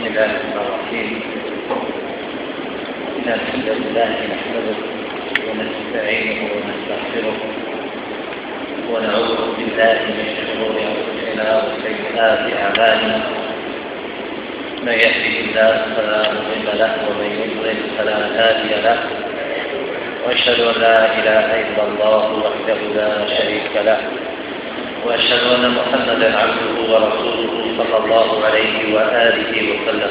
بسم الله الرحمن الرحيم. إن الحمد لله نحمده ونستعينه ونستغفره ونعوذ بالله من شرور أنفسنا وسيئات أعمالنا. من يهده الله فلا مضل له ومن يضلل فلا هادي له، وأشهد أن لا إله إلا الله وحده لا شريك له، وأشهد أن محمدا عبده ورسوله صلى الله عليه وآله وسلم.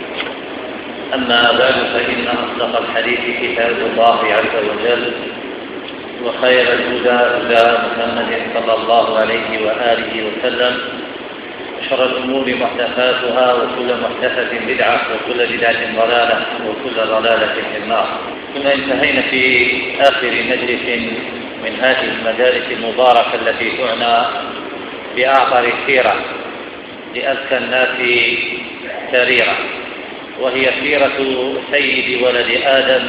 أما بعد، فإن أصدق الحديث كتاب الله عز وجل، وخير الهدى هدى محمد صلى الله عليه وآله وسلم، وشر الأمور محدثاتها، وكل محدثة بدعة، وكل بدعة ضلالة، وكل ضلالة في النار. ثم انتهينا في آخر مجلس من هذه المجالس المباركة التي تعنى بأعطر السيرة لأزكى الناس سريرة، وهي سيرة سيد ولد آدم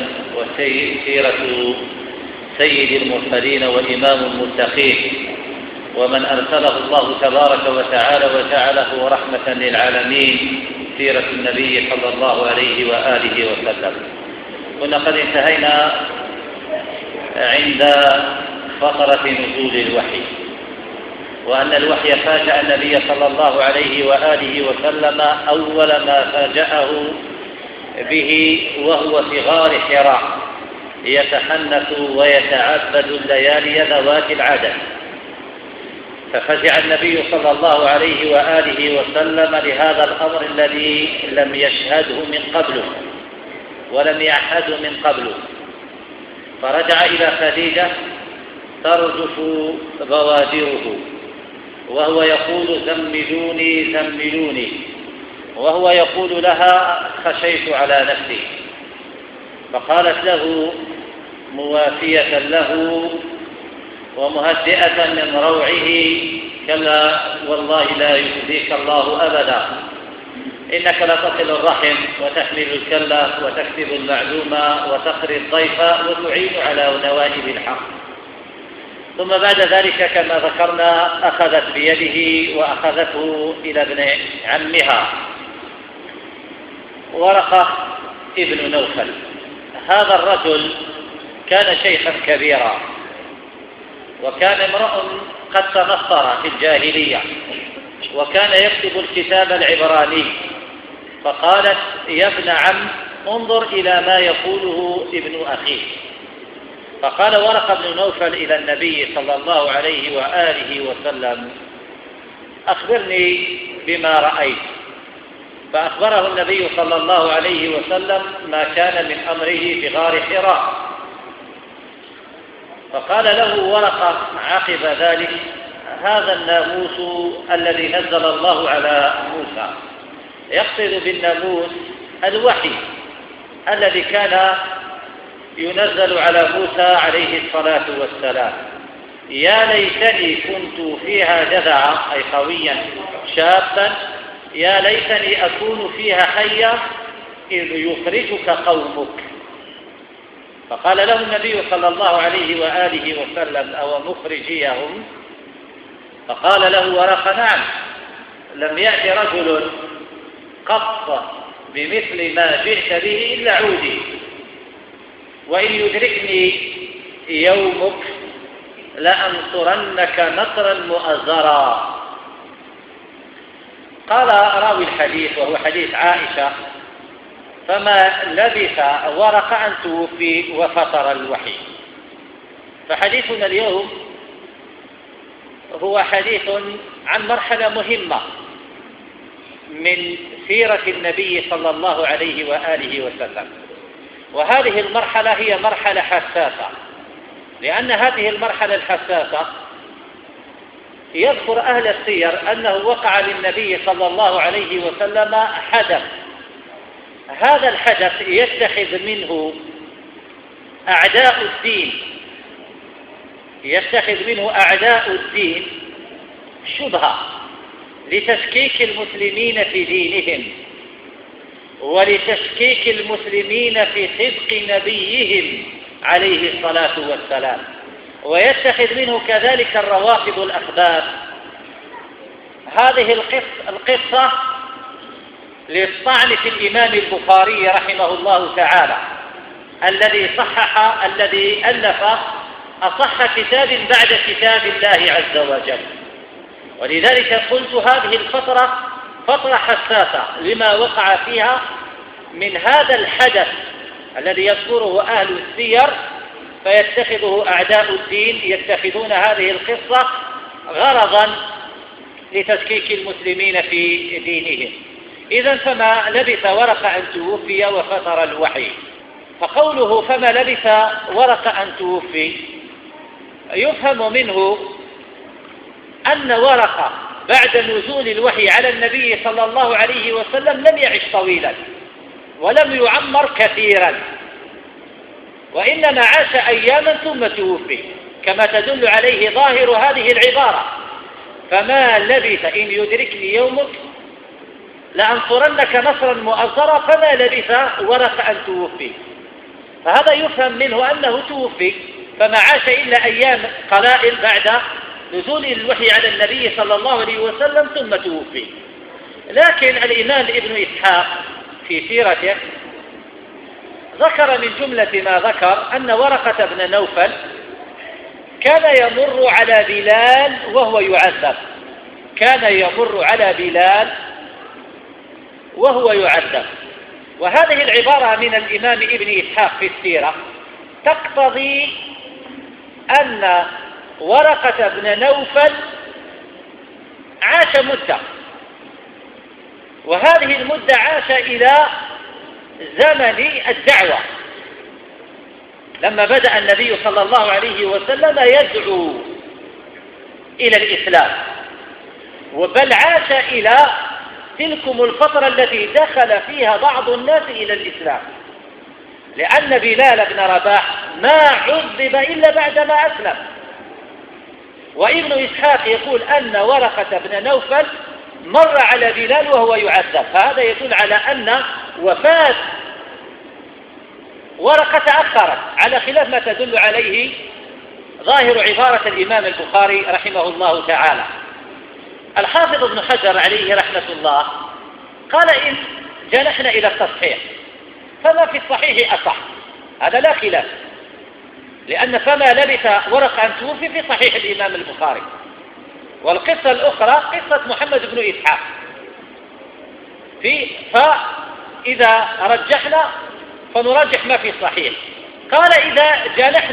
وسيرة سيد المرسلين وإمام المتقين، ومن أرسله الله تبارك وتعالى وجعله رحمة للعالمين، سيرة النبي صلى الله عليه وآله وسلم. كنا قد انتهينا عند فترة نزول الوحي، وأن الوحي فاجأ النبي صلى الله عليه وآله وسلم أول ما فاجأه به وهو في غار حراء يتحنث ويتعبد الليالي ذوات العدد. ففزع النبي صلى الله عليه وآله وسلم لهذا الأمر الذي لم يشهده من قبله ولم يعهد من قبله، فرجع إلى خديجة ترجف بوادره وهو يقول زملوني زملوني، وهو يقول لها خشيت على نفسي، فقالت له موافية له ومهدئة من روعه: كلا والله لا يخزيك الله أبدا، إنك لتصل الرحم وتحمل الكلة وتكسب المعلومة وتقري الضيف وتعين على نوائب الحق. ثم بعد ذلك كما ذكرنا أخذت بيده وأخذته إلى ابن عمها ورقة ابن نوفل. هذا الرجل كان شيخا كبيرا، وكان امرأ قد تنصر في الجاهلية، وكان يكتب الكتاب العبراني. فقالت: يا ابن عم، انظر إلى ما يقوله ابن أخيه. فقال ورقة بن نوفل إلى النبي صلى الله عليه وآله وسلم: أخبرني بما رأيت. فأخبره النبي صلى الله عليه وسلم ما كان من أمره في غار حراء. فقال له ورقة عقب ذلك: هذا الناموس الذي نزل الله على موسى. يقصد بالناموس الوحي الذي كان ينزل على موسى عليه الصلاة والسلام. يا ليتني كنت فيها جذعا، أي قويا شابا، يا ليتني أكون فيها حيا إذ يخرجك قومك. فقال له النبي صلى الله عليه وآله وسلم: أو مخرجيهم؟ فقال له ورقة: نعم، لم يأتي رجل قط بمثل ما جئت به إلا عودي، وإن يدركني يومك لأنصرنك نصرا مؤزرا. قال راوي الحديث وهو حديث عائشة: فما لبث ورقة أن توفي وفطر الوحي. فحديثنا اليوم هو حديث عن مرحلة مهمة من سيرة النبي صلى الله عليه وآله وسلم، وهذه المرحلة هي مرحلة حساسة، لأن هذه المرحلة الحساسة يذكر أهل السير أنه وقع للنبي صلى الله عليه وسلم حدث. هذا الحدث يتخذ منه أعداء الدين شبهة لتشكيك المسلمين في دينهم، ولتشكيك المسلمين في صدق نبيهم عليه الصلاة والسلام، ويتخذ منه كذلك الروافض الأخبار. هذه القصة للطعن في الإمام البخاري رحمه الله تعالى الذي ألف أصح كتاب بعد كتاب الله عز وجل. ولذلك قلت هذه الفترة فترة حساسة لما وقع فيها من هذا الحدث الذي يذكره أهل السير فيتخذه أعداء الدين، يتخذون هذه القصة غرضا لتشكيك المسلمين في دينهم. إذن فما لبث ورقة أن توفي وفتر الوحي. فقوله فما لبث ورقة أن توفي يفهم منه أن ورقة بعد نزول الوحي على النبي صلى الله عليه وسلم لم يعش طويلا ولم يعمر كثيرا، وإنما عاش أياما ثم توفي، كما تدل عليه ظاهر هذه العبارة: فما لبث إن يدركني يومك لأنصرنك نصرا مؤزرا فما لبث ورقة أن توفي. فهذا يفهم منه أنه توفي، فما عاش إلا أيام قلائل بعد نزول الوحي على النبي صلى الله عليه وسلم ثم توفي. لكن الإمام ابن إسحاق في سيرته ذكر من جملة ما ذكر أن ورقة بن نوفل كان يمر على بلال وهو يعذب، كان يمر على بلال وهو يعذب. وهذه العبارة من الإمام ابن إسحاق في السيرة تقتضي أن ورقة بن نوفل عاش مدة، وهذه المدة عاش إلى زمن الدعوة لما بدأ النبي صلى الله عليه وسلم يدعو إلى الإسلام، بل عاش إلى تلكم الفترة التي دخل فيها بعض الناس إلى الإسلام، لأن بلال بن رباح ما عذب إلا بعدما أسلم. وابن إسحاق يقول أن ورقة بن نوفل مر على بلال وهو يعذب، فهذا يدل على أن وفاة ورقة تأخرت، على خلاف ما تدل عليه ظاهر عبارة الإمام البخاري رحمه الله تعالى. الحافظ ابن حجر عليه رحمة الله قال إن جنحنا إلى التصحيح فما في الصحيح أصح، هذا لا خلاف، لأن فما لبث ورقة أن توفي في صحيح الإمام البخاري. والقصة الأخرى قصة محمد بن إسحاق فإذا رجحنا فنرجح ما في الصحيح. قال إذا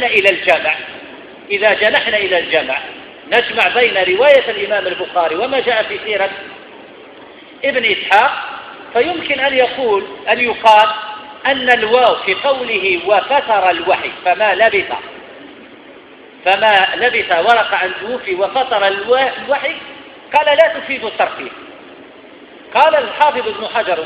جنحنا إلى الجمع نجمع بين رواية الإمام البخاري وما جاء في سيرة ابن إسحاق، فيمكن أن يقال أن الواو في قوله وفتر الوحي فما لبث ورقة أن توفي وفتر الوحي قال لا تفيد الترتيب. قال الحافظ ابن حجر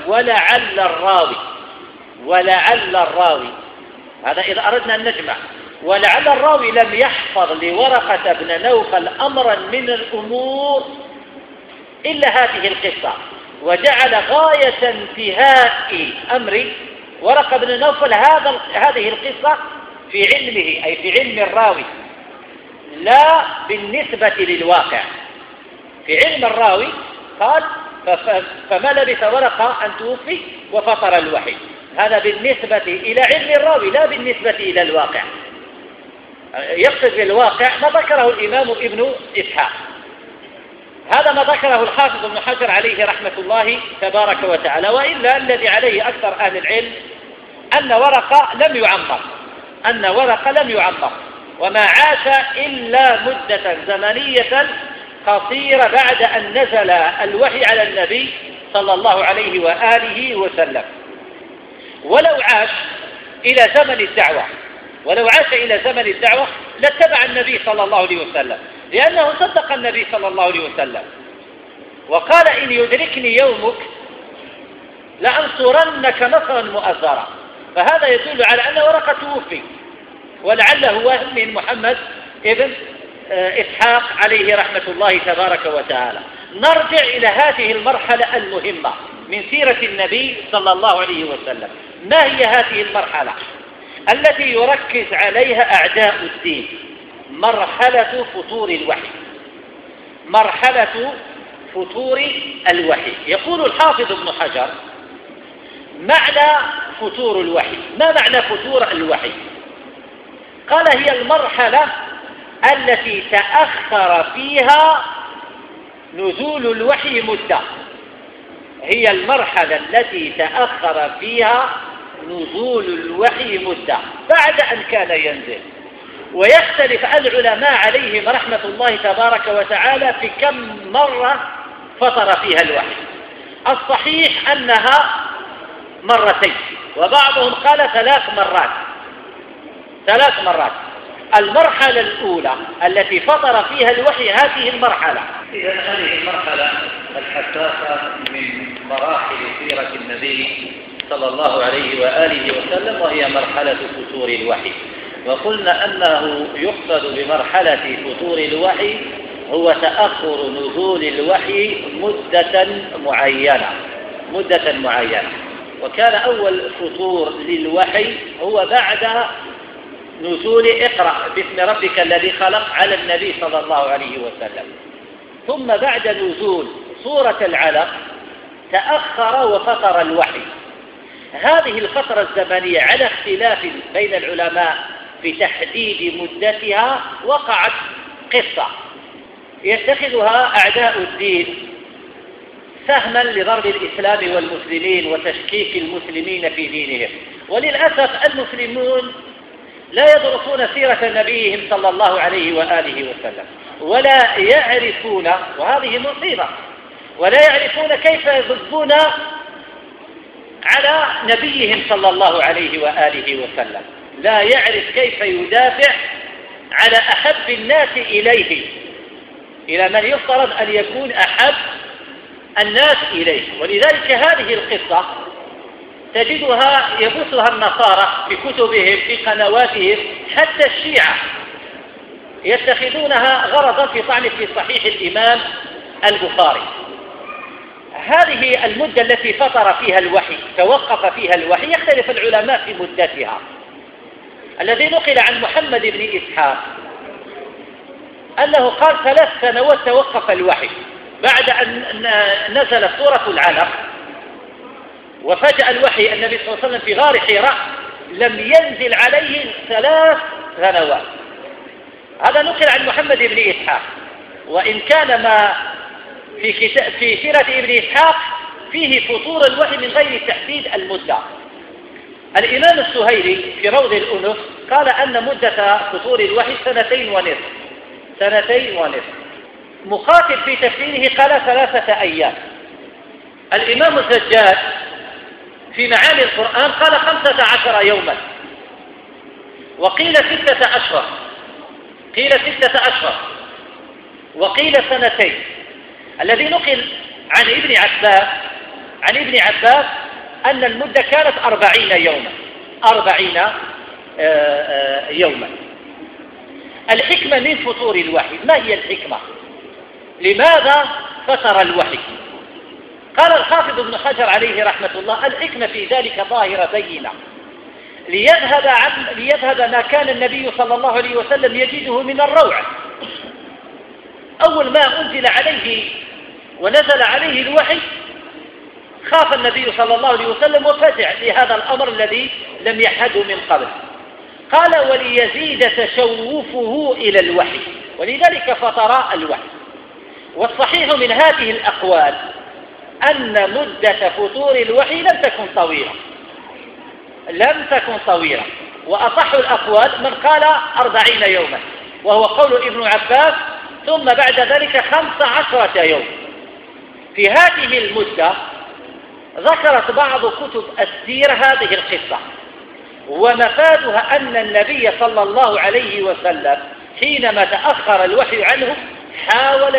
ولعل الراوي هذا إذا أردنا أن نجمع، ولعل الراوي لم يحفظ لورقة بن نوفل أمرا من الأمور إلا هذه القصة، وجعل غاية انتهاء أمر ورقة بن نوفل هذه القصة في علمه، أي في علم الراوي، لا بالنسبة للواقع. في علم الراوي قال فما لبث ورقة أن توفي وفطر الوحي، هذا بالنسبة إلى علم الراوي لا بالنسبة إلى الواقع. يقصد بالواقع ما ذكره الإمام ابن إسحاق، هذا ما ذكره الحافظ ابن حجر عليه رحمة الله تبارك وتعالى. وإلا الذي عليه أكثر أهل العلم أن ورقة لم يعمر وما عاش إلا مدة زمنية قصيرة بعد أن نزل الوحي على النبي صلى الله عليه وآله وسلم. ولو عاش إلى زمن الدعوة لاتبع النبي صلى الله عليه وسلم، لأنه صدق النبي صلى الله عليه وسلم وقال إن يدركني يومك لأنصرنك نصرا مؤزرا. فهذا يدل على أن ورقة توفي، ولعله وهم من محمد ابن إسحاق عليه رحمة الله تبارك وتعالى. نرجع إلى هذه المرحلة المهمة من سيرة النبي صلى الله عليه وسلم. ما هي هذه المرحلة التي يركز عليها أعداء الدين؟ مرحلة فتور الوحي. يقول الحافظ ابن حجر معنى فتور الوحي. ما معنى فتور الوحي؟ قال هي المرحلة التي تأخر فيها نزول الوحي مدة. هي المرحلة التي تأخر فيها نزول الوحي مدة بعد أن كان ينزل. ويختلف العلماء عليهم رحمة الله تبارك وتعالى في كم مرة فطر فيها الوحي. الصحيح أنها مرتين، وبعضهم قال 3 مرات. 3 مرات. المرحلة الأولى التي فطر فيها الوحي هذه المرحلة. إذا هذه المرحلة الحساسة من مراحل سيرة النبي صلى الله عليه وآله وسلم، وهي مرحلة فتور الوحي. وقلنا أنه يقصد بمرحلة فتور الوحي هو تأخر نزول الوحي مدة معينة. وكان أول فتور للوحي هو بعد نزول اقرأ باسم ربك الذي خلق على النبي صلى الله عليه وسلم. ثم بعد نزول سورة العلق تأخر وفطر الوحي. هذه الفترة الزمنية على اختلاف بين العلماء في تحديد مدتها وقعت قصة يتخذها أعداء الدين سهما لضرب الإسلام والمسلمين وتشكيك المسلمين في دينهم. وللأسف المسلمون لا يدرسون سيرة نبيهم صلى الله عليه وآله وسلم، ولا يعرفون، وهذه مصيبة، ولا يعرفون كيف يضبون على نبيهم صلى الله عليه وآله وسلم. لا يعرف كيف يدافع على أحب الناس إليه، إلى من يفترض أن يكون أحب الناس إليه. ولذلك هذه القصة تجدها يبثها النصارى في كتبهم في قنواتهم، حتى الشيعة يتخذونها غرضا في طعن في صحيح الإمام البخاري. هذه المدة التي فطر فيها الوحي، توقف فيها الوحي، يختلف العلماء في مدتها. الذي نقل عن محمد بن إسحاق أنه قال 3 سنوات توقف الوحي بعد أن نزلت سورة العلق وفجأ الوحي النبي صلى الله عليه وسلم في غار حراء لم ينزل عليه 3 سنوات. هذا نقل عن محمد بن إسحاق، وإن كان ما في سيرة ابن إسحاق فيه فطور الوحي من غير تحديد المدة. الإمام السهيلي في روض الأنف قال أن مدة فطور الوحي 2.5 سنين. مقاتل في تفسيره قال 3 أيام. الإمام الزجاج في معاني القرآن قال 15 يوما، وقيل 6 أشهر، قيل 6 أشهر، وقيل 2. الذي نقل عن ابن عباس أن المدة كانت 40 يوما، 40 يوما. الحكمة من فطور الوحي، ما هي الحكمة؟ لماذا فطر الوحي؟ قال الحافظ ابن حجر عليه رحمة الله: الحكمة في ذلك ظاهرة بينة، ليذهب ما كان النبي صلى الله عليه وسلم يجده من الروع. أول ما أنزل عليه ونزل عليه الوحي خاف النبي صلى الله عليه وسلم وفزع لهذا الأمر الذي لم يحده من قبل. قال: وليزيد تشوفه إلى الوحي، ولذلك فطر الوحي. والصحيح من هذه الأقوال أن مدة فطور الوحي لم تكن طويلة، وأصح الأقوال من قال 40 يوما، وهو قول ابن عباس، ثم بعد ذلك 15 يوم. في هذه المدة ذكرت بعض كتب السير هذه القصة، ومفادها أن النبي صلى الله عليه وسلم حينما تأخر الوحي عنه حاول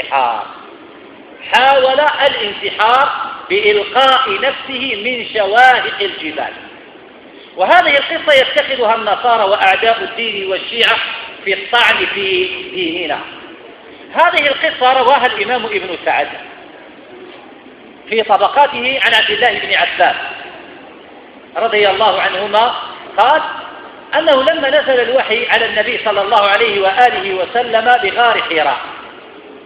الانتحار بإلقاء نفسه من شواهق الجبال. وهذه القصة يتخذها النصارى وأعداء الدين والشيعة في الطعن في ديننا. هذه القصة رواها الإمام ابن سعد في طبقاته عن عبد الله بن عباس رضي الله عنهما قال أنه لما نزل الوحي على النبي صلى الله عليه وآله وسلم بغار حراء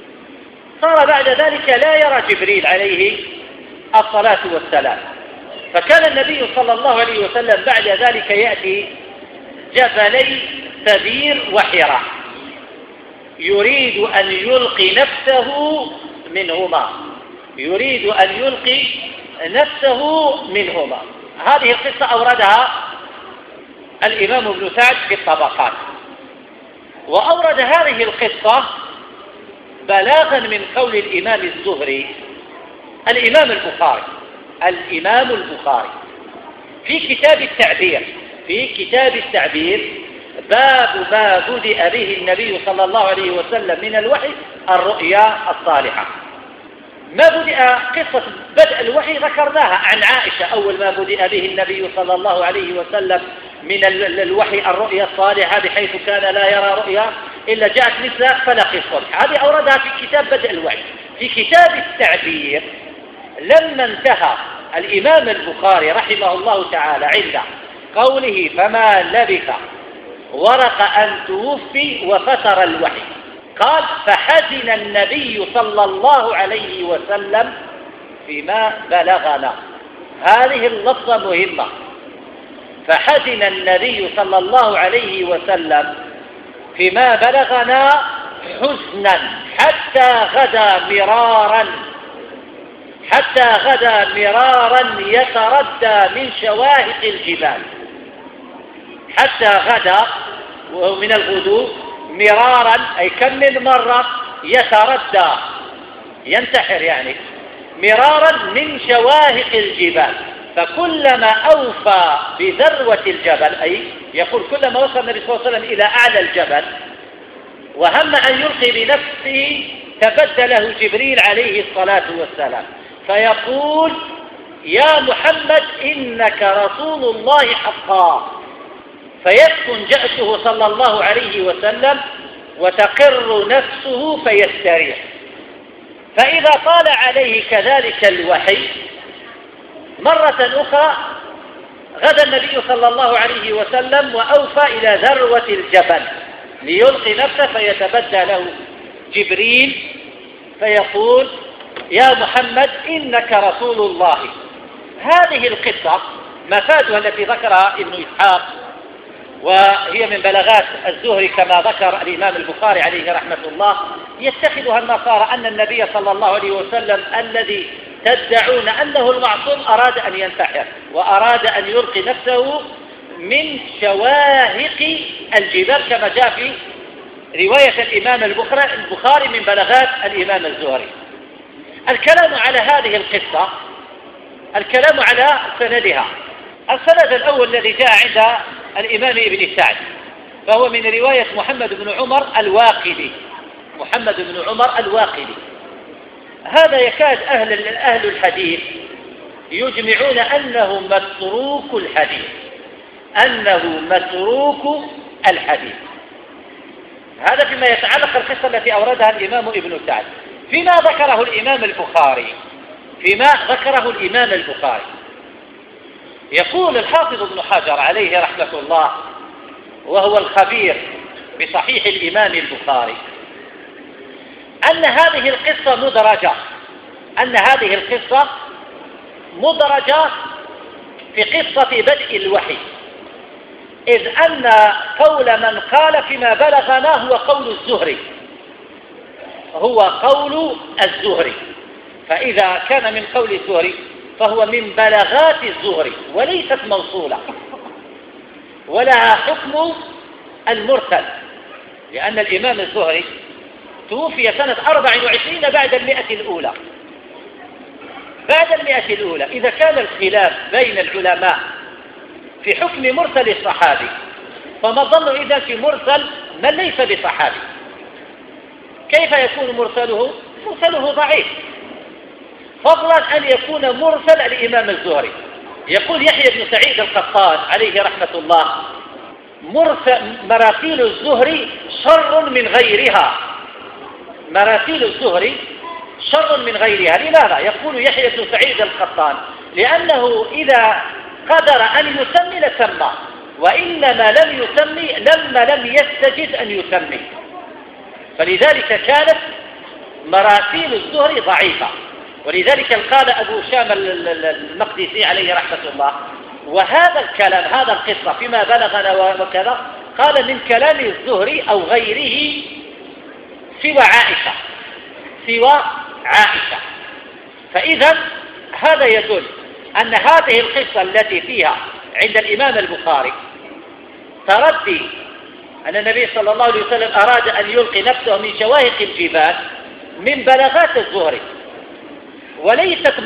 صار بعد ذلك لا يرى جبريل عليه الصلاة والسلام، فكان النبي صلى الله عليه وسلم بعد ذلك يأتي جبلي سبير وحراء يريد أن يلقي نفسه منهما، يريد أن يلقي نفسه منهما. هذه القصة أوردها الإمام ابن سعد في الطبقات، وأورد هذه القصة بلاغا من قول الإمام الزهري الإمام البخاري في كتاب التعبير باب ما بدأ به النبي صلى الله عليه وسلم من الوحي الرؤيا الصالحة. ما بدأ قصة بدء الوحي ذكرناها عن عائشة، أول ما بدأ به النبي صلى الله عليه وسلم من الوحي الرؤيا الصالحة بحيث كان لا يرى رؤيا إلا جاءت مثل فلق الصبح، هذه أوردها في كتاب بدء الوحي. في كتاب التعبير لما انتهى الإمام البخاري رحمه الله تعالى عند قوله فما لبث ورق أن توفي وفتر الوحي، قال فحزن النبي صلى الله عليه وسلم فيما بلغنا. هذه اللفظة مهمة، فحزن النبي صلى الله عليه وسلم فيما بلغنا حزنا حتى غدا مرارا يتردى من شواهق الجبال. حتى غدا من الغدو مرارا أي كم من مرة يتردى ينتحر يعني مرارا من شواهق الجبال، فكلما أوفى بذروة الجبل أي يقول كلما وصل النبي صلى الله عليه وسلم إلى أعلى الجبل وهم أن يلقي بنفسه تبدله جبريل عليه الصلاة والسلام فيقول يا محمد إنك رسول الله حقا، فيسكن جأشه صلى الله عليه وسلم وتقر نفسه فيستريح. فإذا طال عليه كذلك الوحي مرة أخرى غدا النبي صلى الله عليه وسلم وأوفى إلى ذروة الجبل ليلقي نفسه فيتبدى له جبريل فيقول يا محمد إنك رسول الله. هذه القصة مفادها التي ذكرها ابن إسحاق وهي من بلاغات الزهري كما ذكر الإمام البخاري عليه رحمة الله، يتخذها النصارى أن النبي صلى الله عليه وسلم الذي تدعون أنه المعصوم أراد أن ينتحر وأراد أن يلقي نفسه من شواهق الجبال كما جاء في رواية الإمام البخاري من بلاغات الإمام الزهري. الكلام على هذه القصة، الكلام على سندها. السند الأول الذي جاء عند الإمام ابن سعد فهو من رواية محمد بن عمر الواقدي. هذا يكاد أهل الحديث يجمعون أنه متروك الحديث. هذا فيما يتعلق القصة التي أوردها الإمام ابن سعد. فيما ذكره الإمام البخاري يقول الحافظ ابن حجر عليه رحمة الله وهو الخبير بصحيح الإمام البخاري أن هذه القصة مدرجة في قصة بدء الوحي، إذ أن قول من قال فيما بلغنا هو قول الزهري، فإذا كان من قول الزهري فهو من بلاغات الزهري وليست موصولة ولها حكم المرسل، لأن الإمام الزهري توفي سنة 24 بعد المئة الأولى. إذا كان الخلاف بين العلماء في حكم مرسل الصحابي فما الظن إذا في مرسل من ليس بصحابي؟ كيف يكون مرسله ضعيف، فضلا أن يكون مرسل الإمام الزهري. يقول يحيى بن سعيد القطان عليه رحمة الله مراسيل الزهري شر من غيرها. لماذا؟ يقول يحيى بن سعيد القطان لأنه إذا قدر أن يسمي لسمى، وإنما لم يسمي لما لم يستجد أن يسمي، فلذلك كانت مراسيل الزهري ضعيفة. ولذلك قال أبو شام المقدسي عليه رحمة الله: وهذا الكلام، هذا القصة فيما بلغنا وكذا، قال من كلام الزهري أو غيره سوى عائشة. فإذا هذا يدل أن هذه القصة التي فيها عند الإمام البخاري تردي أن النبي صلى الله عليه وسلم أراد أن يلقي نفسه من شواهق الجبال من بلاغات الزهري، وليست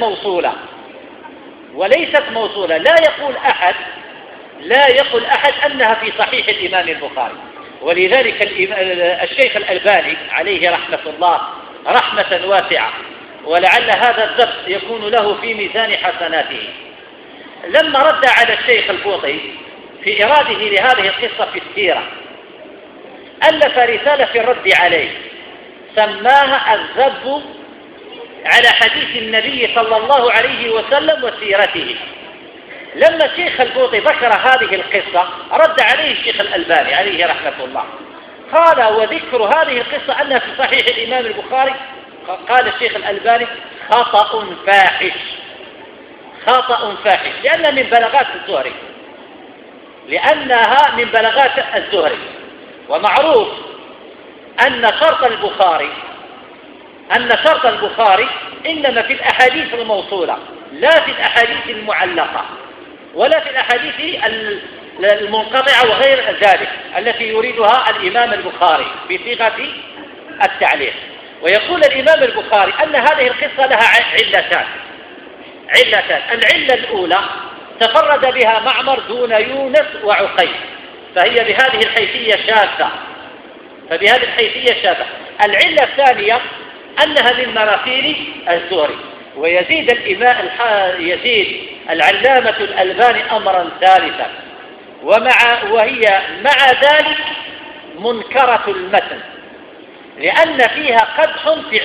موصولة. لا يقول أحد أنها في صحيح الإمام البخاري. ولذلك الشيخ الألباني عليه رحمة الله رحمة واسعة، ولعل هذا الدرس يكون له في ميزان حسناته، لما رد على الشيخ البوطي في إراده لهذه القصة في السيرة ألف رسالة في الرد عليه سماها الذب على حديث النبي صلى الله عليه وسلم وسيرته. لما الشيخ البوطي ذكر هذه القصة رد عليه الشيخ الألباني عليه رحمة الله، قال: وذكر هذه القصة أنها في صحيح الإمام البخاري، قال الشيخ الألباني: خطأ فاحش، لأنها من بلاغات الزهري. ومعروف أن شرط البخاري إنما في الأحاديث الموصولة، لا في الأحاديث المعلقة ولا في الأحاديث المنقطعة وغير ذلك التي يريدها الإمام البخاري بصيغة التعليق. ويقول الإمام البخاري أن هذه القصة لها علتان. العلة الأولى تفرد بها معمر دون يونس وعقيل، فهي بهذه الحيثية شاذة. العلة الثانية أنها من مراسيل الزهري. ويزيد العلامة الألباني أمرا ثالثا، وهي مع ذلك منكرة المتن، لأن فيها قدح في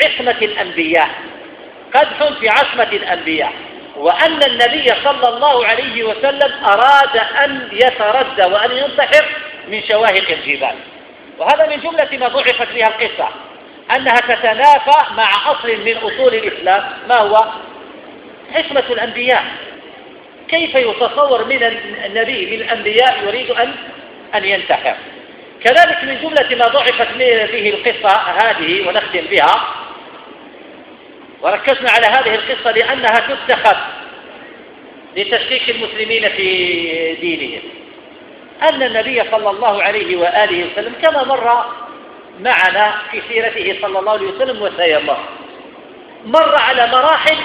عصمة الأنبياء، وأن النبي صلى الله عليه وسلم أراد أن يتردى وأن ينتحر من شواهق الجبال. وهذا من جملة ما ضعفت بها القصة، أنها تتنافى مع أصل من أصول الإسلام، ما هو عصمة الأنبياء. كيف يتصور من النبي من الأنبياء يريد أن ينتحر؟ كذلك من جملة ما ضعفت به القصة هذه، ونختم بها وركزنا على هذه القصة لأنها تتخذ لتشكيك المسلمين في دينهم، أن النبي صلى الله عليه وآله وسلم كما مر معنا في سيرته صلى الله عليه وسلم وسيمر، مر على مراحل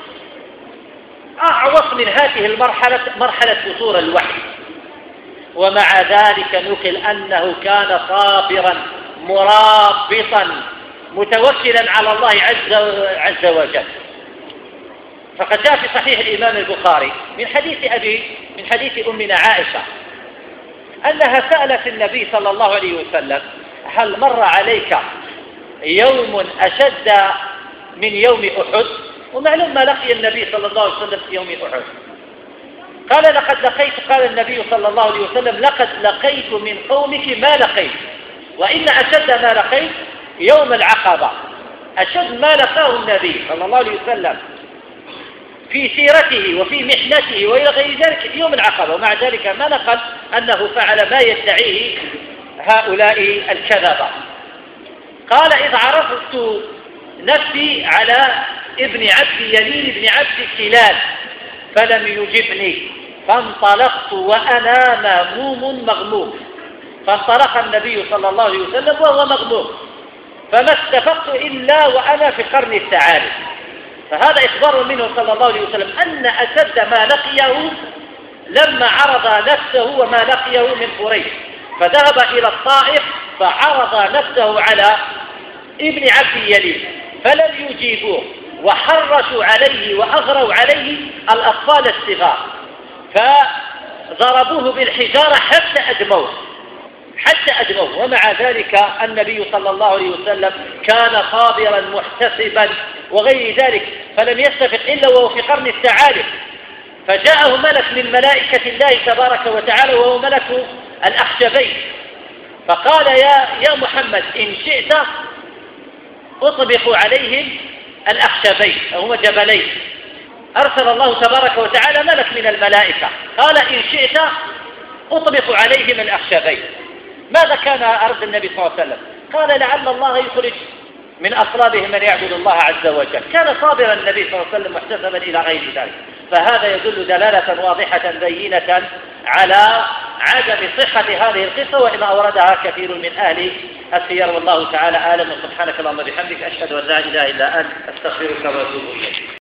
أعوص من هذه المرحلة، مرحلة وصول الوحي، ومع ذلك نقل أنه كان صابرا مرابطا متوكلا على الله عز وجل. فقد جاء في صحيح الإمام البخاري من حديث أمنا عائشة أنها سألت النبي صلى الله عليه وسلم: هل مر عليك يوم أشد من يوم أحد؟ ومعلوم ما لقي النبي صلى الله عليه وسلم في يوم أحد. قال: لقد لقيت، قال النبي صلى الله عليه وسلم: لقد لقيت من قومك ما لقيت، وإن أشد ما لقيت يوم العقبة. أشد ما لقاه النبي صلى الله عليه وسلم في سيرته وفي محنته وإلى غير ذلك يوم العقبة، ومع ذلك ما نقل أنه فعل ما يدعيه هؤلاء الكذبة. قال: إذ عرفت نفسي على ابن عبد يمين بن عبد كلال فلم يجبني، فانطلقت وأنا مهموم مغموم. فانطلق النبي صلى الله عليه وسلم وهو مغموم، فما استفقت إلا وأنا في قرن الثعالب. فهذا إخبار منه صلى الله عليه وسلم أن أشد ما لقيه لما عرض نفسه وما لقيه من قريش، فذهب إلى الطائف فعرض نفسه على ابن عبد يليل فلم يجيبوه، وحرشوا عليه وأغروا عليه الأطفال الصغار، فضربوه بالحجارة حتى أدموه. ومع ذلك النبي صلى الله عليه وسلم كان صابرا محتسبا وغير ذلك، فلم يستفق إلا وهو في قرن الثعالب. فجاءه ملك من ملائكة الله تبارك وتعالى وهو ملك الأخشبين، فقال: يا محمد إن شئت أطبق عليهم الأخشبين، هما جبلين، أرسل الله تبارك وتعالى ملك من الملائكة قال إن شئت أطبق عليهم الأخشبين. ماذا كان أرض النبي صلى الله عليه وسلم؟ قال لعل الله يخرج من أصلابهم من يعبد الله عز وجل. كان صابرا النبي صلى الله عليه وسلم محتسبا إلى غير ذلك. فهذا يدل دلالة واضحة بينة على عدم صحة هذه القصة، وإن أوردها كثير من أهل السير، والله تعالى أعلم. وسبحانك اللهم وبحمدك، أشهد أن لا إله إلا أنت، أستغفرك وأتوب إليك.